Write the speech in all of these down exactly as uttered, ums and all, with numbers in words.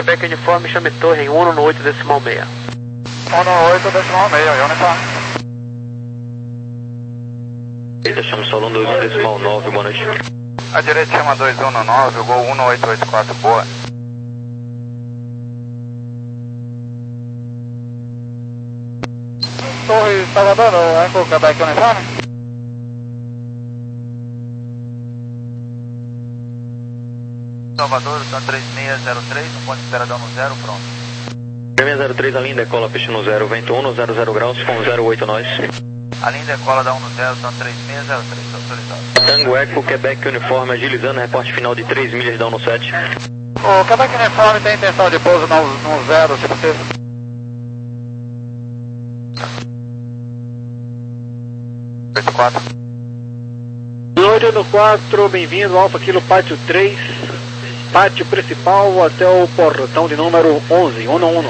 Quebec Uniforme, chame torre em um no oito decimal seis. um no oito decimal seis, Uniforme. Eita, chama solo um dois um decimal nove, boa noite. A direita chama dois um no nove, o gol um no oito oito quatro, boa. Torre Salvador, Eco Quebec Uniforme. Salvador, está três seis zero três, no ponto de esperadão no zero, pronto. três seis zero três, a linha decola, peixe no zero, vento um no zero zero graus, com zero oito nós. A linha decola da um no zero, está três seis zero três, autorizado. Tango Eco, Quebec Uniforme, agilizando, reporte final de três milhas da um no sete. O Quebec Uniforme tem intenção de pouso no, no zero, se possível. oito quatro. oito quatro, bem-vindo, Alfa Kilo Pátio três, pátio principal até o portão de número onze, um um.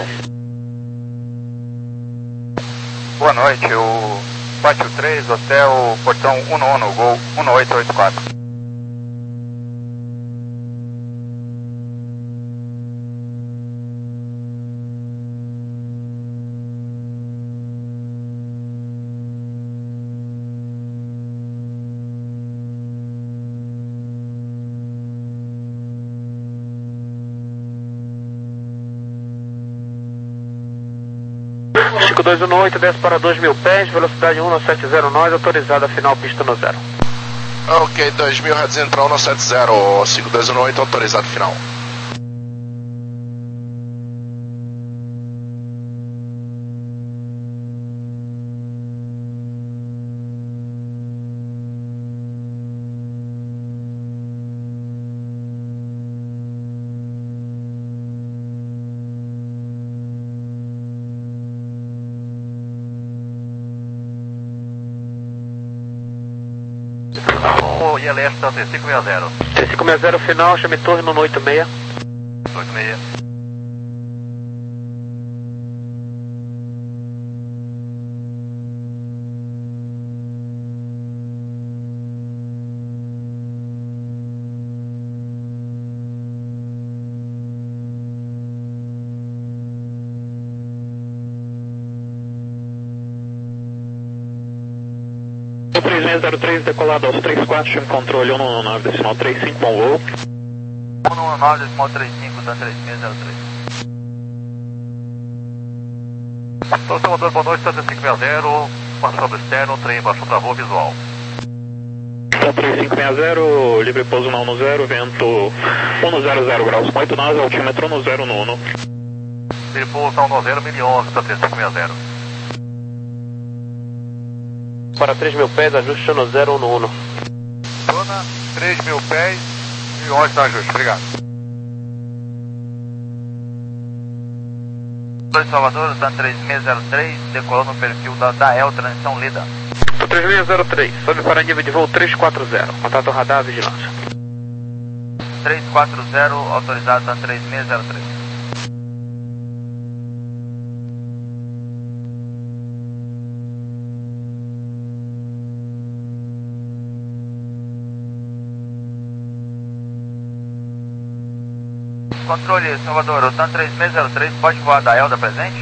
Boa noite, o Pátio três, hotel, portão um um, gol um oito oito quatro. cinco dois um oito, desce para dois mil pés, velocidade um no sete zero nós, autorizada final pista no zero. Ok, dois mil, reduzindo para um no sete zero, cinco dois um oito, autorizado final. O I L S está três cinco seis zero. três cinco seis zero final, chame torre no oito seis. oito seis. três seis zero três, decolado aos três quatro, chame controle um no nove decimal três cinco, bom voo. um no nove decimal trinta e cinco, da três seis zero três. Então, Salvador, boa noite, três cinco seis zero, passando externo, trem baixo travou visual. três cinco seis zero, livre pouso no um no zero, vento um no zero zero graus, com oito nós, altímetro no zero no um. Livre pouso um no zero, mil e onze, da três cinco seis zero. Para três mil pés, ajuste no zero um no um. Zona três mil pés, mil e onze da ajuste, obrigado. dois Salvador, da três seis zero três, decolando no perfil da Dael, transição lida. três seis zero três, sobe para nível de voo três quatro zero, contato radar, vigilância. três quatro zero, autorizado da três seis zero três. Controle, Salvador, o TAN três seis zero três pode voar da Elda presente?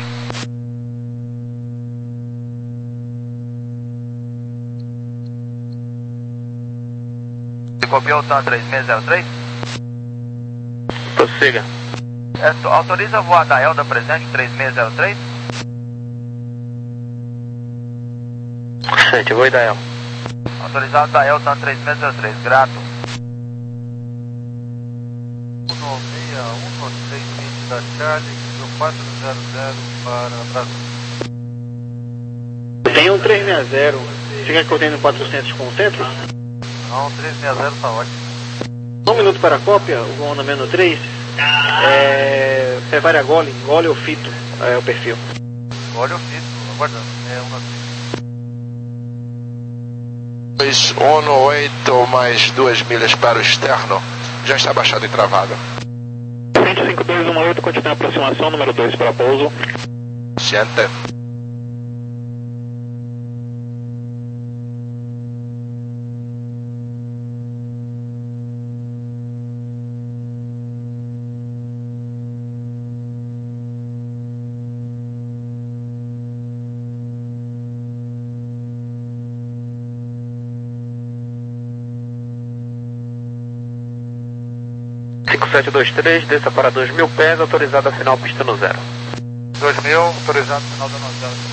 Você copiou o TAN três seis zero três? Prossiga. É, autoriza voar da Elda presente três seis zero três? Gente, vou ir da El. Autorizado da El, TAN três seis zero três, grato. um no seis vinte da Charlie, quatro zero zero para Brasil. Tem um três seis zero, você quer que eu tenha no quatrocentos com o centro? Não, três seis zero está ótimo. Um minuto para a cópia, o voo no menos três, é, prepare a gole, gole ou fito, é o perfil. Olha o fito, aguardando, é uma dois um no oito mais duas milhas para o externo, já está baixado e travado. cinco dois um oito, continua a aproximação, número dois para pouso. Ciente. cinco sete dois três, desça para dois mil pés, autorizada a final pista no zero. dois mil, autorizado final da no zero.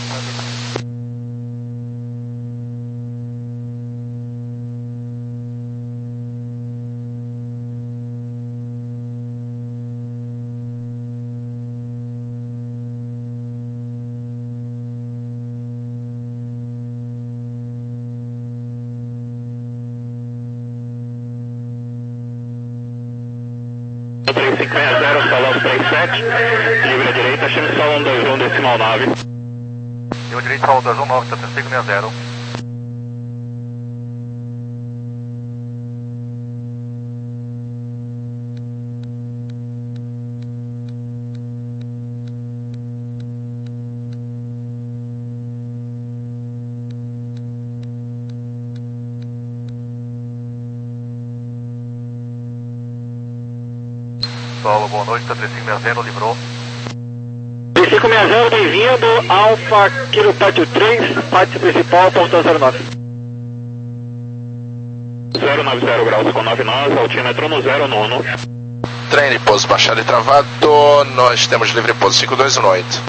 três cinco seis zero, solo três sete, livre à direita, chame solo um dois um, decimal nove. Livre direito, solo dois um nove, três cinco seis zero. Solo, boa noite, três cinco seis zero, livrou. três cinco seis zero, bem-vindo, Alfa, Kilo Pátio três, pátio principal, portão zero nove. zero nove zero graus com nove nós, altímetro no zero nono. Trem pouso baixado e travado, nós temos livre pouso cinco dois um oito.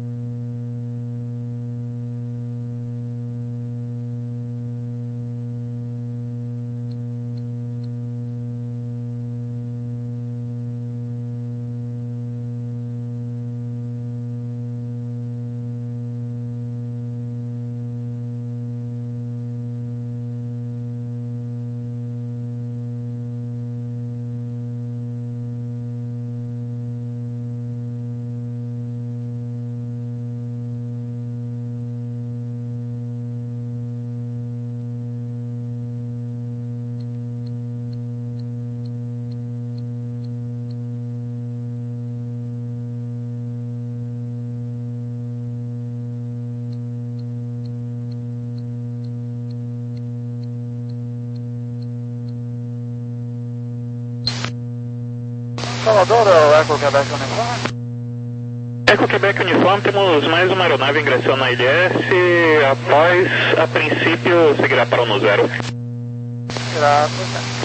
Salvador, Eco Quebec Uniforme. Eco Quebec Uniforme, temos mais uma aeronave ingressando na I L S, após, a princípio, seguirá para o no zero. Graças.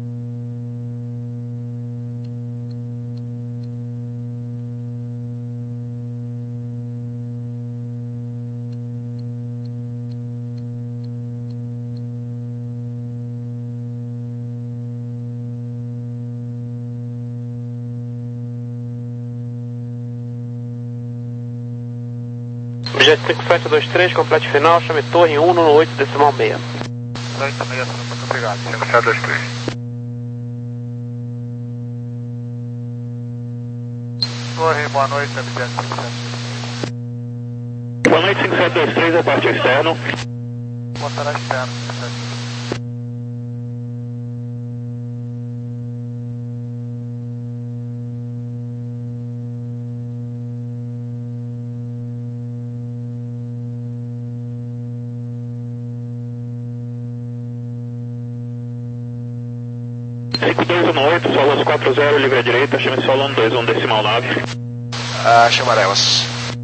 Objeto cinco sete dois três, complete final, chame torre um no oito decimal seis. oito seis, muito obrigado. cinco sete dois três. Torre, boa noite, objeto cinco sete dois três. Boa noite, cinco sete dois três, a parte externo. Botará externo, cinco sete dois três. cinco dois um oito, solos quatro zero, livre à direita, chame solo um dois um, decimal nove. Ah, chamaremos.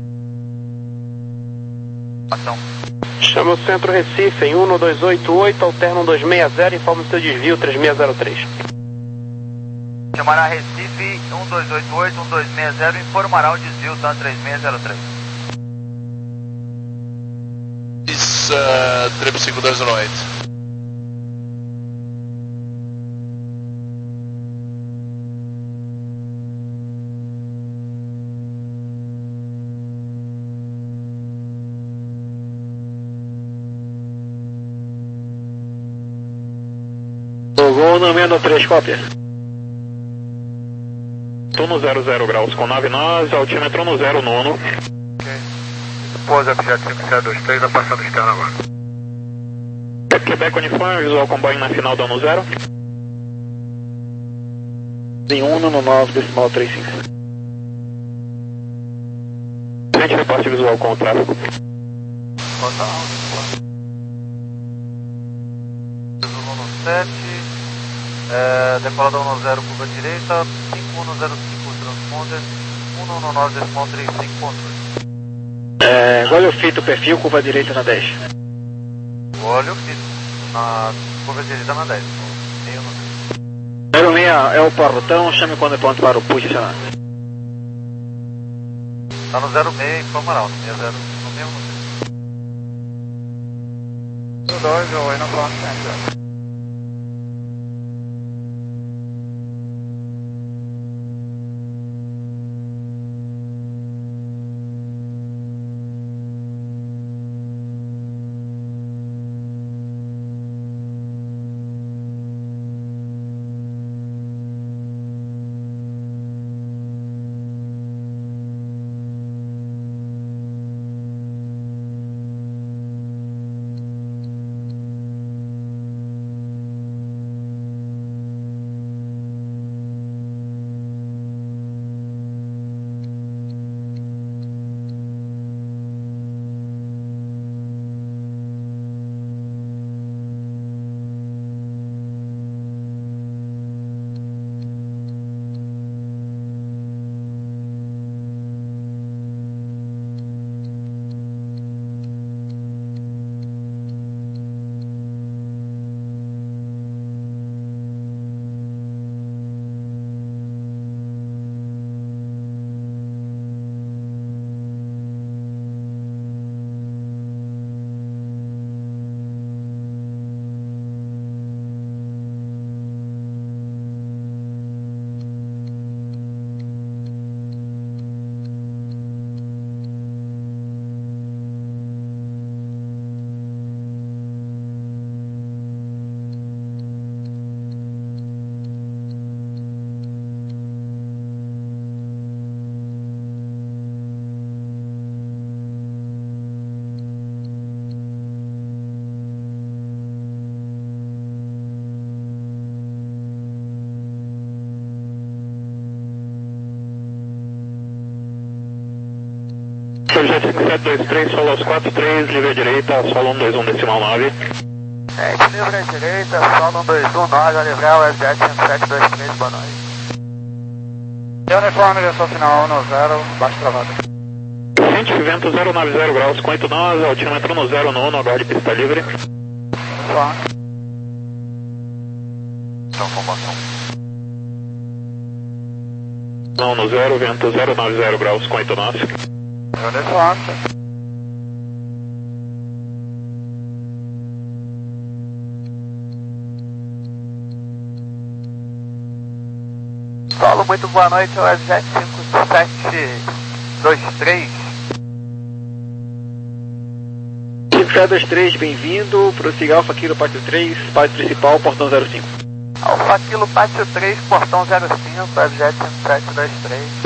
Ação. Chama o centro Recife em um dois oito oito, alterna um dois seis zero, informa o seu desvio três seis zero três. Chamará Recife um dois oito oito, um dois seis zero, informará o desvio TAM três seis zero três. Isso, uh, trip cinco dois um oito. Gol número três, cópia. Tô no zero zero graus com nove nós, altímetro no zero nono. Ok. Pose objeto cinco sete dois três, passando externo agora. Quebec Uniforme, visual comboio na final do ano zero. Em um no nove, decimal três cinco. Frente reporte visual com o tráfego. Bota alto. sete. É, decolador um zero, curva direita, cinco um zero cinco, transponder, um um nove, decimal trinta e cinco ponto dois. É, óleo fito, perfil, curva direita na dez. Óleo fito, na curva direita na dez. Meio no zero seis é o portão, chame quando é pronto para o posicionar. Tá no zero seis, informa não, no zero, no mesmo. zero dois, eu aí no front center. Projeto cinco sete dois três, solo aos quatro três, livre à direita, solo um dois um decimal nove. É, livre à direita, solo um dois um nove, a livrar o S J cinco sete dois três, boa noite. Uniforme, direção final um zero, baixo travado. Ciente, vento zero nove zero graus, com oito nós, altímetro no zero nono, aguarde pista livre. Uniforme. Transformação. Não, no zero, vento zero nove zero graus, com oito nós. Uniforme. Solo, muito boa noite, é o S J cinco sete dois três. cinco sete dois três, bem-vindo, prossiga Alfa Kilo Pátio três, pátio principal, portão zero cinco. Alfa Kilo Pátio três, portão zero cinco, S J cinco sete dois três.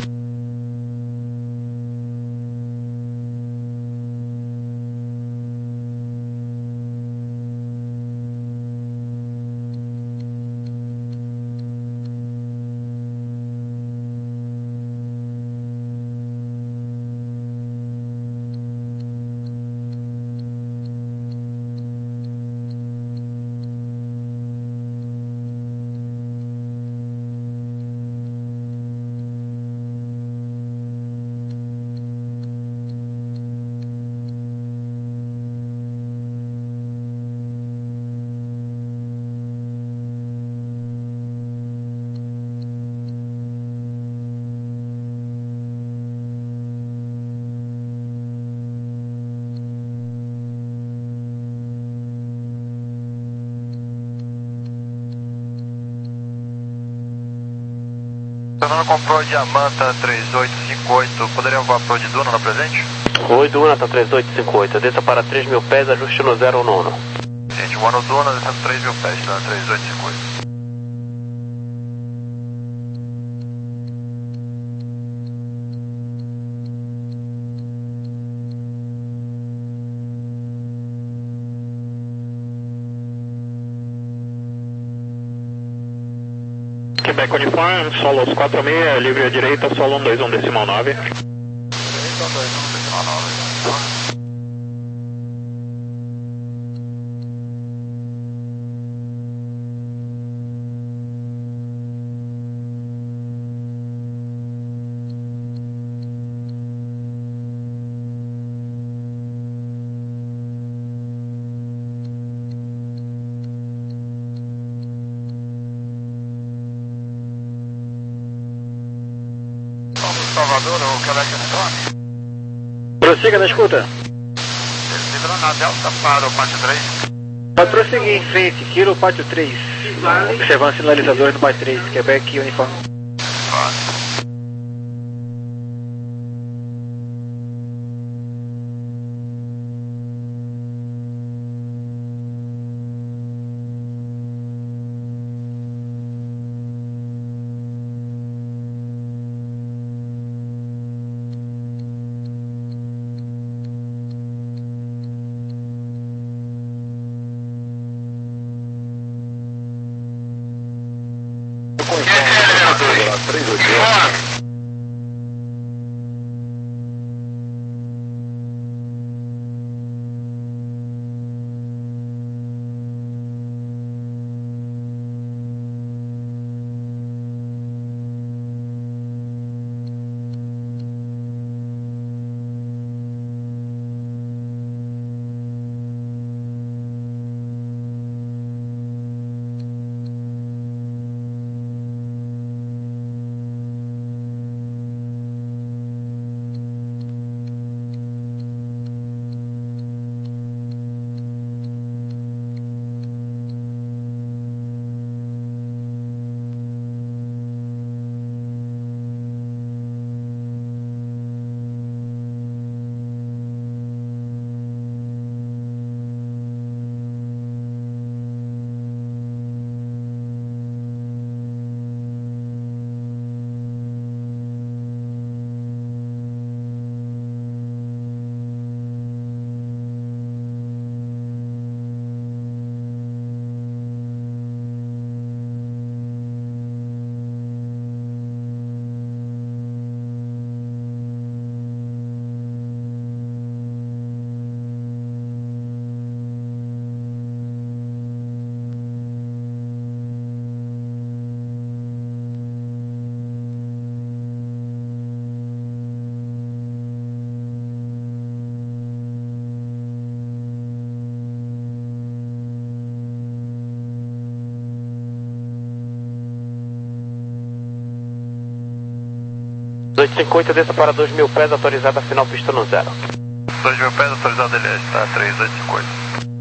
Fernando comprou Diamanta três oito cinco oito, poderia voar para o de Duna na presente? Oi, Duna, tá três oito cinco oito, desça para três mil pés, ajuste no zero nono. Gente, voa no Duna, descendo três mil pés, tá? três oito cinco oito. Quebec Uniforme, solo aos quatro seis, livre à direita, solo um dois um decimal nove. Direita um dois um decimal nove. Salvador, o Quebec Uniforme. Prossiga na escuta. Livrando na Delta para o Pátio três. Pode prosseguir em frente, Kilo Pátio três. Observando sinalizadores no Pátio três, Quebec Uniforme. Pode. dois cinco oito, desça para dois mil pés, autorizada final pista no zero. dois mil pés, autorizado L S, tá? três oito cinco oito.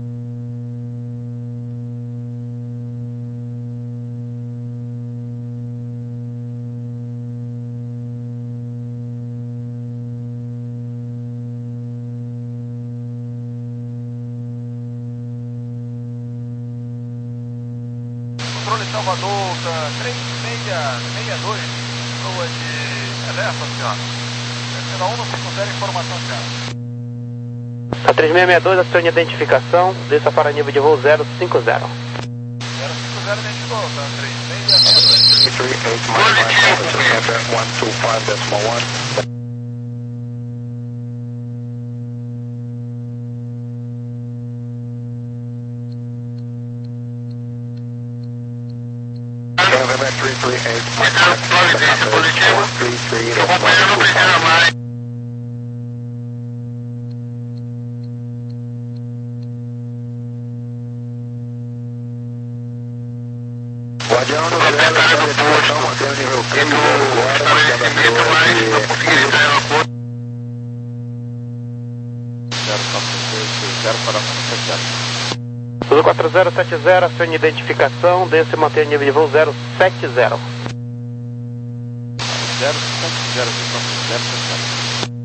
Controle Salvador, três seis seis dois, rua de Elefa, senhora. Descendo a um, não se considera informação, senhora. A três seis seis dois, acione identificação, desça para nível de voo zero cinco zero. zero cinco zero identificou, tá? três seis seis dois. Providência positiva. O companheiro não precisa mais. Guardião no zero, está mantendo o nível câmbio agora, estabelecimento, mas não consegui entrar em aeroporto. zero para zero. Tudo quatro zero sete zero, acione identificação, desça e mantenha nível de voo zero sete zero. zero sete zero, zero sete zero.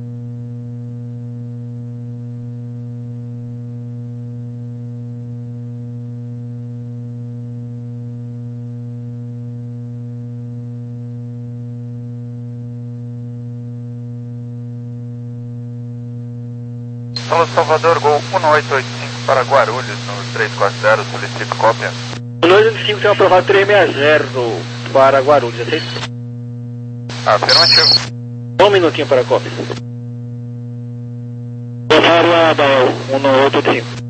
Solo Salvador, Gol um oito oito cinco para Guarulhos, no três quatro zero, solicito cópia. dois oito cinco tem aprovado três seis zero para Guarulhos, aceito? Afirmativo. Um minutinho para a cópia. Bolsonaro da um oito oito cinco.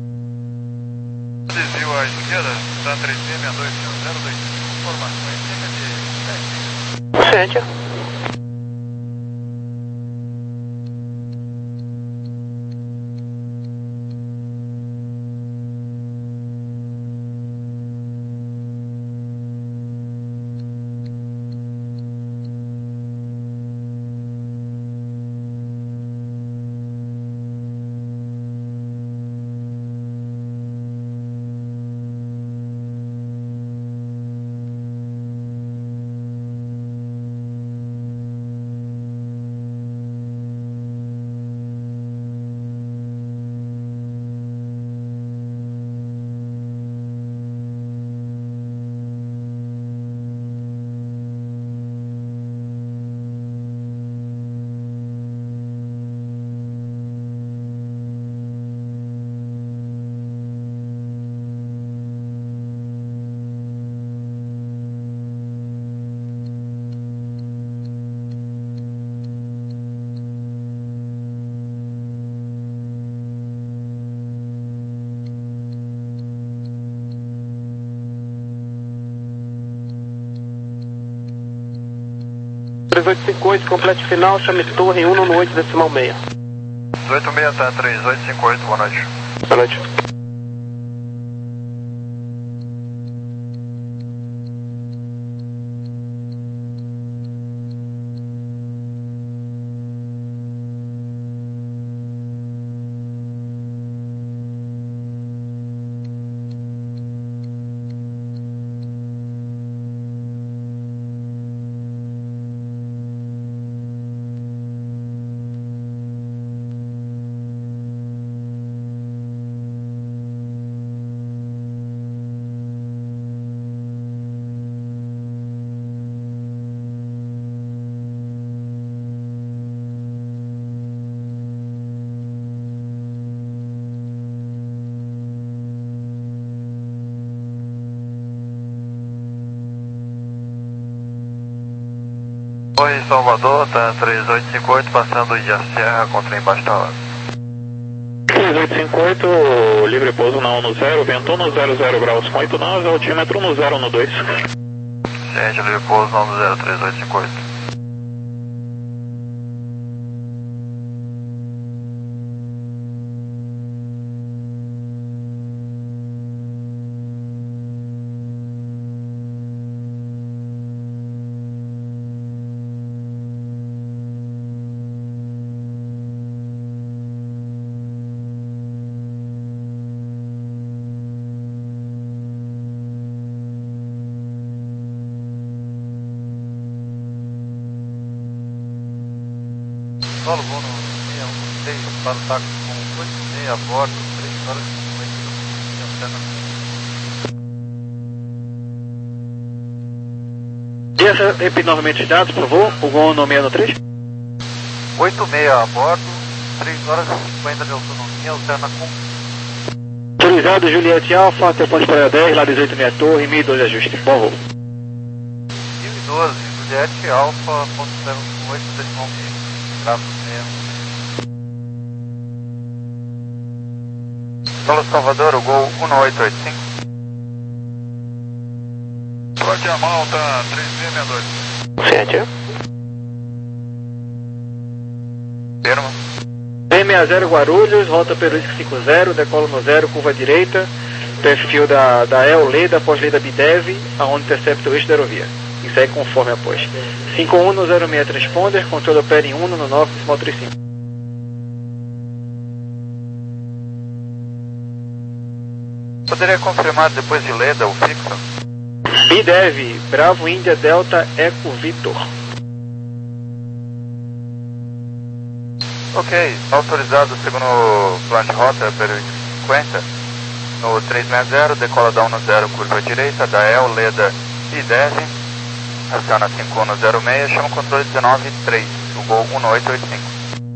Desvio à esquerda, está três seis seis dois zero dois, informações Sente. três oito cinco oito, complete final, chame torre um no oito decimal seis. dezoito seis, tá, três oito cinco oito, boa noite. Boa noite. Oi, Salvador, tá três oito cinco oito, passando de a Serra contra embaixo da hora. três oito cinco oito, livre pouso na um no zero, vento um zero zero graus com oito nove, altímetro um zero no dois. Ciente, livre pouso na um no zero, três oito cinco oito. Solo Bono seis um seis para o táxi com oito seis a bordo, três horas e cinquenta minutos. Deixa repetir novamente os dados, por favor. O Gol no seis no três. oito seis a bordo, três horas e cinquenta de autonomia, alterna com... Autorizado Juliette Alfa, até ponte para dez, lá dezoito meia torre, mil e doze ajuste. Bom voo. mil e doze, Juliette Alfa, ponto zero oito, decimal meio. Traço mesmo. Solo Salvador, o Gol um oito oito cinco. Trote a malta, três seis seis dois. Sente. Firma. três seis zero Guarulhos, rota Peruísca cinco zero, decola no zero, curva direita, perfil da, da E L, da pós-lei da Bidev, aonde intercepta o eixo da aerovia. E segue conforme após. cinco um no zero seis transponder, controle opera em um no nove decimal trinta e cinco. Poderia confirmar depois de Leda o fixo? Bidev, Bravo Índia Delta Eco Vitor. Ok, autorizado segundo plano de rota, período cinquenta, no três seis zero, decola da um no zero, curva direita, da E L, Leda e Dev, aciona cinco um no zero seis, chama o controle dezenove três, o Gol um oito oito cinco.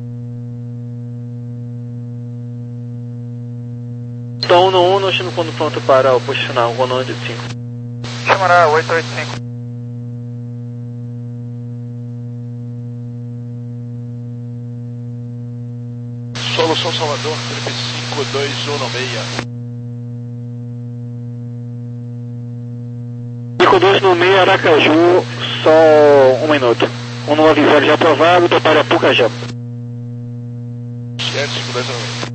Então um no um, nós estamos quando pronto para o posicionar o Gol no oito oito cinco. Chamará oito oito cinco. Solução Salvador, Felipe cinco dois um seis. cinco dois no meio, Aracaju, só um minuto. um nove zero já aprovado, prepare a Pucajá. Certo, cinco dois no meio.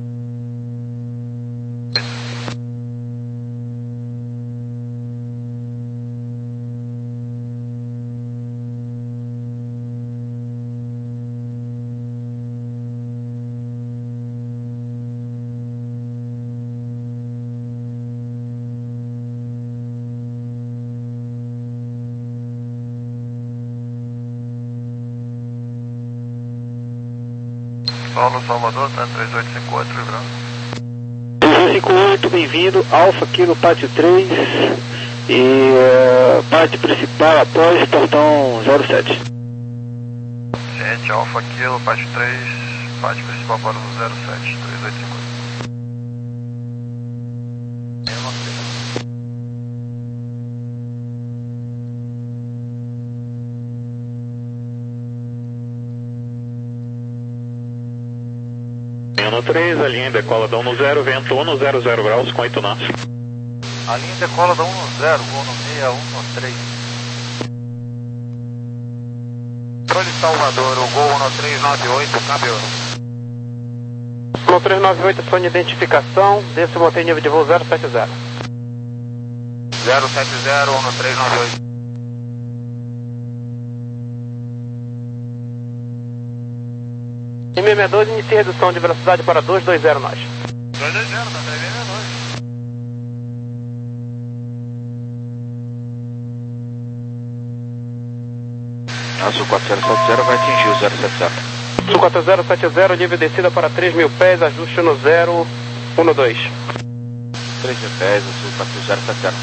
Paulo Salvador, tá três oito cinco oito, Rio Branco. três oito cinco oito, bem-vindo, Alfa Kilo, pátio três e uh, pátio principal após portão zero sete. Gente, Alfa Kilo, pátio três, pátio principal para o zero sete, três oito cinco oito. Ano três, a linha decola da um zero, vento um zero zero graus com oito nós. A linha decola da um zero, voo no seis um três. Controle Salvador, o Gol um três nove oito, câmbio. um três nove oito, sua identificação, desse mantém nível de voo zero sete zero. zero sete zero, um três nove oito. Em sessenta e dois, inicie redução de velocidade para duzentos e vinte nós. dois dois zero, tá três seis dois. Azul quatro zero sete zero vai atingir o zero sete zero. Azul quatro zero sete zero, nível descida para três mil pés, ajuste no zero um dois. três mil pés, Azul quatro zero sete zero.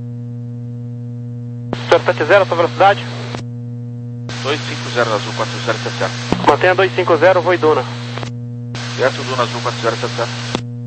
zero sete zero, sua velocidade? dois cinco zero, Azul quatro zero sete zero. Mantenha dois cinco zero, voo e Duna. Certo, Duna, Azul quatro zero sete zero.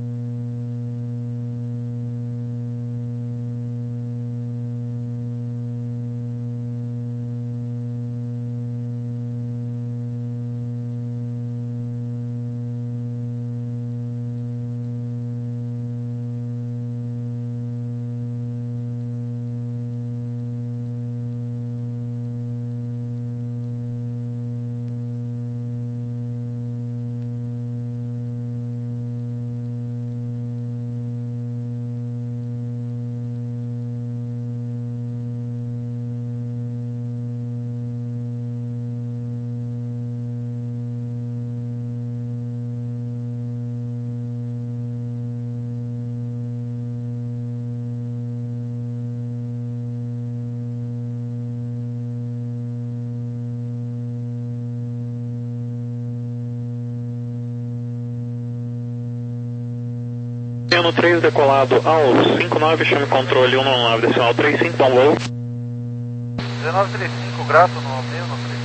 Ano três, decolado ao cinco nove, chame controle um nove decimal três cinco, bom voo. dezenove trinta e cinco, grato no meio no três.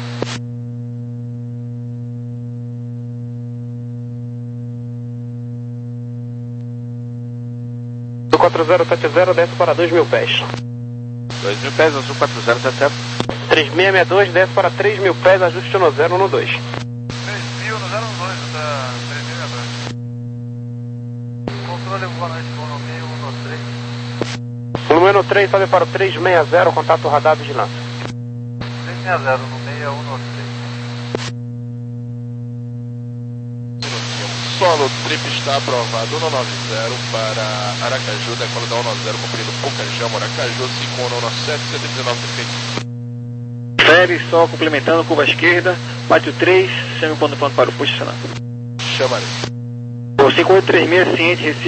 Azul quatro zero sete zero, desce para dois mil pés. dois mil pés, Azul quatro zero sete zero. três seis seis dois, desce para três mil pés, ajuste no zero um dois. três mil no zero um dois, tá três mil e dois. Controle volante, voo no meio um três. O número três sobe para o três seis zero, contato radar vigilância. três seis zero no meio um três. Solo trip está aprovado, um nove zero para Aracaju, decola da um nove zero, cumprindo Pucajá, Aracaju, cinco um sete, cento e dezenove trinta e cinco. Fere, só complementando, curva esquerda, pátio três, chame o ponto ponto para o posicionamento. Chamarei. O cinco oito três seis, ciente, Recife.